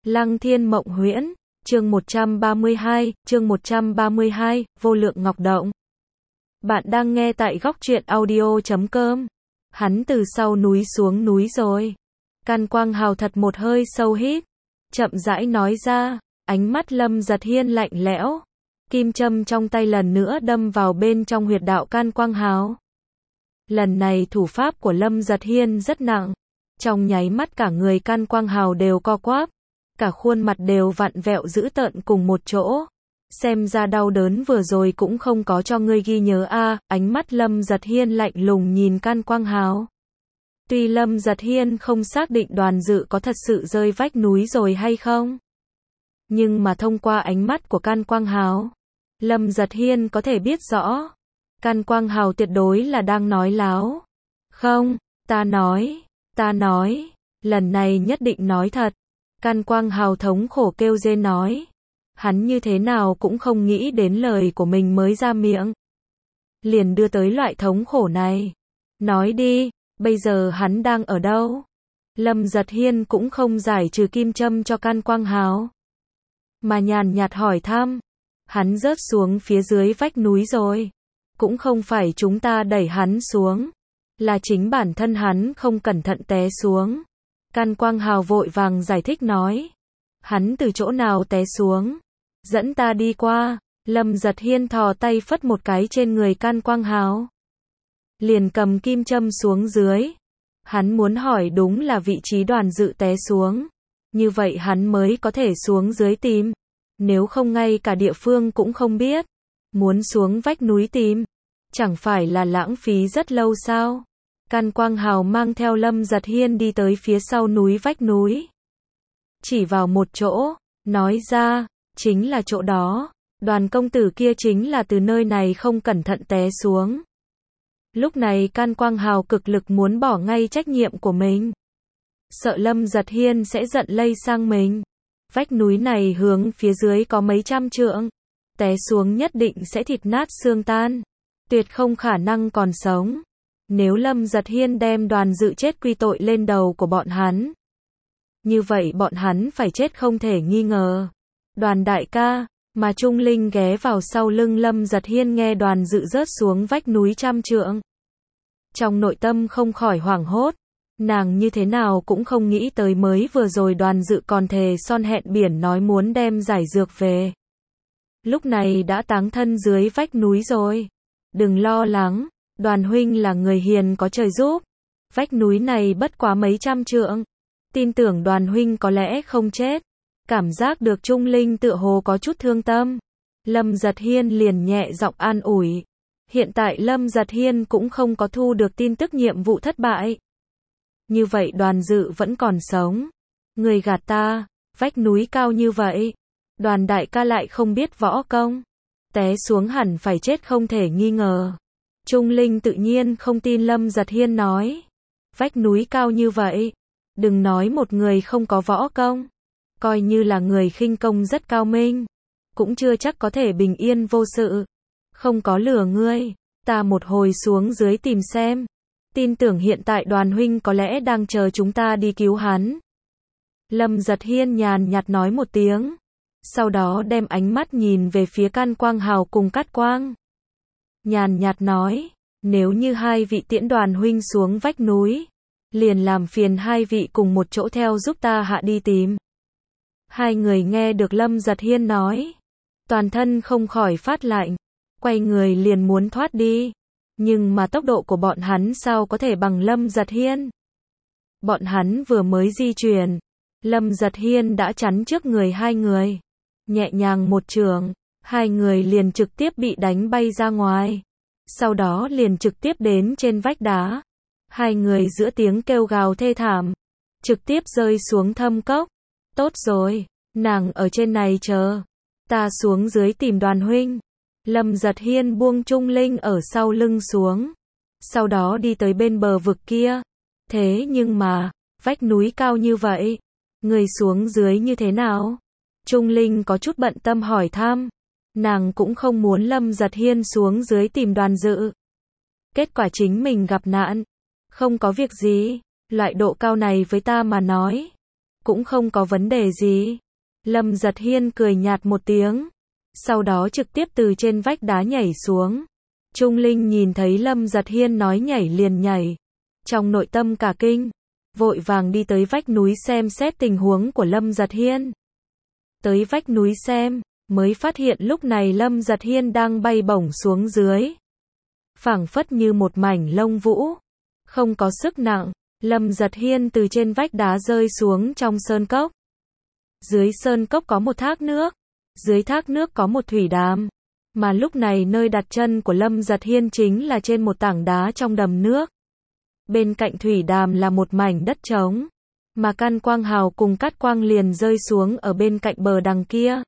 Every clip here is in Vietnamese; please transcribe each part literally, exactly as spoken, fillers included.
Lăng Thiên Mộng Huyễn, chương một trăm ba mươi hai, chương một trăm ba mươi hai, Vô Lượng Ngọc Động. Bạn đang nghe tại góc truyện audio chấm com. Hắn từ sau núi xuống núi rồi. Can Quang Hào thật một hơi sâu hít, chậm rãi nói ra, ánh mắt Lâm Giật Hiên lạnh lẽo. Kim châm trong tay lần nữa đâm vào bên trong huyệt đạo Can Quang Hào. Lần này thủ pháp của Lâm Giật Hiên rất nặng. Trong nháy mắt cả người Can Quang Hào đều co quắp, cả khuôn mặt đều vặn vẹo dữ tợn cùng một chỗ. Xem ra đau đớn vừa rồi cũng không có cho ngươi ghi nhớ a. À, ánh mắt Lâm Giật Hiên lạnh lùng nhìn Can Quang Hào. Tuy Lâm Giật Hiên không xác định Đoàn Dự có thật sự rơi vách núi rồi hay không, nhưng mà thông qua ánh mắt của Can Quang Hào, Lâm Giật Hiên có thể biết rõ, Can Quang Hào tuyệt đối là đang nói láo. Không, ta nói, ta nói, lần này nhất định nói thật. Can Quang Hào thống khổ kêu rên nói. Hắn như thế nào cũng không nghĩ đến lời của mình mới ra miệng, liền đưa tới loại thống khổ này. Nói đi, bây giờ hắn đang ở đâu? Lâm Giật Hiên cũng không giải trừ kim châm cho Can Quang Hào, mà nhàn nhạt hỏi thăm. Hắn rớt xuống phía dưới vách núi rồi. Cũng không phải chúng ta đẩy hắn xuống, là chính bản thân hắn không cẩn thận té xuống. Can Quang Hào vội vàng giải thích nói. Hắn từ chỗ nào té xuống? Dẫn ta đi qua. Lâm Giật Hiên thò tay phất một cái trên người Can Quang Hào, liền cầm kim châm xuống dưới. Hắn muốn hỏi đúng là vị trí Đoàn Dự té xuống, như vậy hắn mới có thể xuống dưới tìm. Nếu không ngay cả địa phương cũng không biết, muốn xuống vách núi tìm, chẳng phải là lãng phí rất lâu sao? Can Quang Hào mang theo Lâm Giật Hiên đi tới phía sau núi vách núi, chỉ vào một chỗ, nói ra, chính là chỗ đó, Đoàn công tử kia chính là từ nơi này không cẩn thận té xuống. Lúc này Can Quang Hào cực lực muốn bỏ ngay trách nhiệm của mình, sợ Lâm Giật Hiên sẽ giận lây sang mình. Vách núi này hướng phía dưới có mấy trăm trượng, té xuống nhất định sẽ thịt nát xương tan, tuyệt không khả năng còn sống. Nếu Lâm Giật Hiên đem Đoàn Dự chết quy tội lên đầu của bọn hắn, như vậy bọn hắn phải chết không thể nghi ngờ. Đoàn đại ca, mà Trung Linh ghé vào sau lưng Lâm Giật Hiên nghe Đoàn Dự rớt xuống vách núi trăm trượng, trong nội tâm không khỏi hoảng hốt. Nàng như thế nào cũng không nghĩ tới mới vừa rồi Đoàn Dự còn thề son hẹn biển nói muốn đem giải dược về, lúc này đã táng thân dưới vách núi rồi. Đừng lo lắng, Đoàn huynh là người hiền có trời giúp. Vách núi này bất quá mấy trăm trượng, tin tưởng Đoàn huynh có lẽ không chết. Cảm giác được Trung Linh tựa hồ có chút thương tâm, Lâm Giật Hiên liền nhẹ giọng an ủi. Hiện tại Lâm Giật Hiên cũng không có thu được tin tức nhiệm vụ thất bại. Như vậy Đoàn Dự vẫn còn sống. Người gạt ta, vách núi cao như vậy, Đoàn đại ca lại không biết võ công, té xuống hẳn phải chết không thể nghi ngờ. Trung Linh tự nhiên không tin Lâm Giật Hiên nói. Vách núi cao như vậy, đừng nói một người không có võ công, coi như là người khinh công rất cao minh, cũng chưa chắc có thể bình yên vô sự. Không có lừa ngươi, ta một hồi xuống dưới tìm xem. Tin tưởng hiện tại Đoàn huynh có lẽ đang chờ chúng ta đi cứu hắn. Lâm Giật Hiên nhàn nhạt nói một tiếng, sau đó đem ánh mắt nhìn về phía Can Quang Hào cùng Cát Quang. Nhàn nhạt nói, nếu như hai vị tiễn Đoàn huynh xuống vách núi, liền làm phiền hai vị cùng một chỗ theo giúp ta hạ đi tìm. Hai người nghe được Lâm Giật Hiên nói, toàn thân không khỏi phát lạnh, quay người liền muốn thoát đi. Nhưng mà tốc độ của bọn hắn sao có thể bằng Lâm Giật Hiên? Bọn hắn vừa mới di chuyển, Lâm Giật Hiên đã chắn trước người hai người. Nhẹ nhàng một chưởng, hai người liền trực tiếp bị đánh bay ra ngoài. Sau đó liền trực tiếp đến trên vách đá. Hai người giữa tiếng kêu gào thê thảm, trực tiếp rơi xuống thâm cốc. Tốt rồi, nàng ở trên này chờ, ta xuống dưới tìm Đoàn huynh. Lâm Giật Hiên buông Trung Linh ở sau lưng xuống, sau đó đi tới bên bờ vực kia. Thế nhưng mà, vách núi cao như vậy, người xuống dưới như thế nào? Trung Linh có chút bận tâm hỏi thăm. Nàng cũng không muốn Lâm Giật Hiên xuống dưới tìm Đoàn Dự, kết quả chính mình gặp nạn. Không có việc gì, loại độ cao này với ta mà nói, cũng không có vấn đề gì. Lâm Giật Hiên cười nhạt một tiếng, sau đó trực tiếp từ trên vách đá nhảy xuống. Trung Linh nhìn thấy Lâm Giật Hiên nói nhảy liền nhảy, trong nội tâm cả kinh, vội vàng đi tới vách núi xem xét tình huống của Lâm Giật Hiên. Tới vách núi xem, mới phát hiện lúc này Lâm Giật Hiên đang bay bổng xuống dưới, phảng phất như một mảnh lông vũ, không có sức nặng. Lâm Giật Hiên từ trên vách đá rơi xuống trong sơn cốc. Dưới sơn cốc có một thác nước, dưới thác nước có một thủy đàm, mà lúc này nơi đặt chân của Lâm Giật Hiên chính là trên một tảng đá trong đầm nước. Bên cạnh thủy đàm là một mảnh đất trống, mà Can Quang Hào cùng Cát Quang liền rơi xuống ở bên cạnh bờ đằng kia.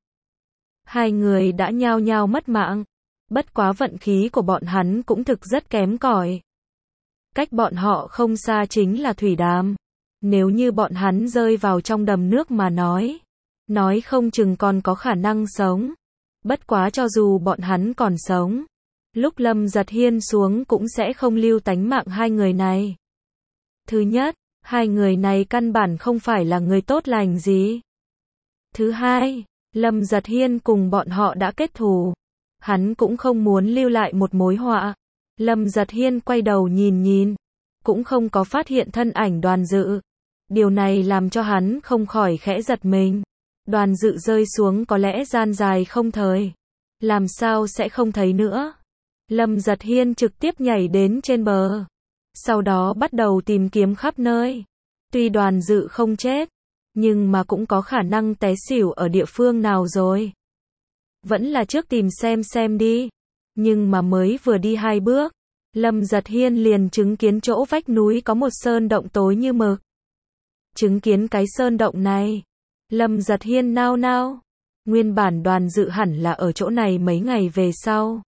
Hai người đã nhao nhao mất mạng, bất quá vận khí của bọn hắn cũng thực rất kém cỏi. Cách bọn họ không xa chính là thủy đàm, nếu như bọn hắn rơi vào trong đầm nước mà nói, nói không chừng còn có khả năng sống. Bất quá cho dù bọn hắn còn sống, lúc Lâm Giật Hiên xuống cũng sẽ không lưu tánh mạng hai người này. Thứ nhất, hai người này căn bản không phải là người tốt lành gì. Thứ hai, Lâm Giật Hiên cùng bọn họ đã kết thù, hắn cũng không muốn lưu lại một mối họa. Lâm Giật Hiên quay đầu nhìn nhìn, cũng không có phát hiện thân ảnh Đoàn Dự. Điều này làm cho hắn không khỏi khẽ giật mình. Đoàn Dự rơi xuống có lẽ gian dài không thời, làm sao sẽ không thấy nữa. Lâm Giật Hiên trực tiếp nhảy đến trên bờ, sau đó bắt đầu tìm kiếm khắp nơi. Tuy Đoàn Dự không chết, nhưng mà cũng có khả năng té xỉu ở địa phương nào rồi. Vẫn là trước tìm xem xem đi. Nhưng mà mới vừa đi hai bước, Lâm Giật Hiên liền chứng kiến chỗ vách núi có một sơn động tối như mực. Chứng kiến cái sơn động này, Lâm Giật Hiên nao nao. Nguyên bản Đoàn Dự hẳn là ở chỗ này mấy ngày về sau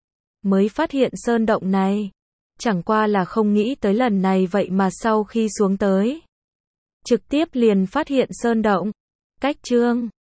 mới phát hiện sơn động này. Chẳng qua là không nghĩ tới lần này vậy mà sau khi xuống tới, trực tiếp liền phát hiện sơn động. Cách chương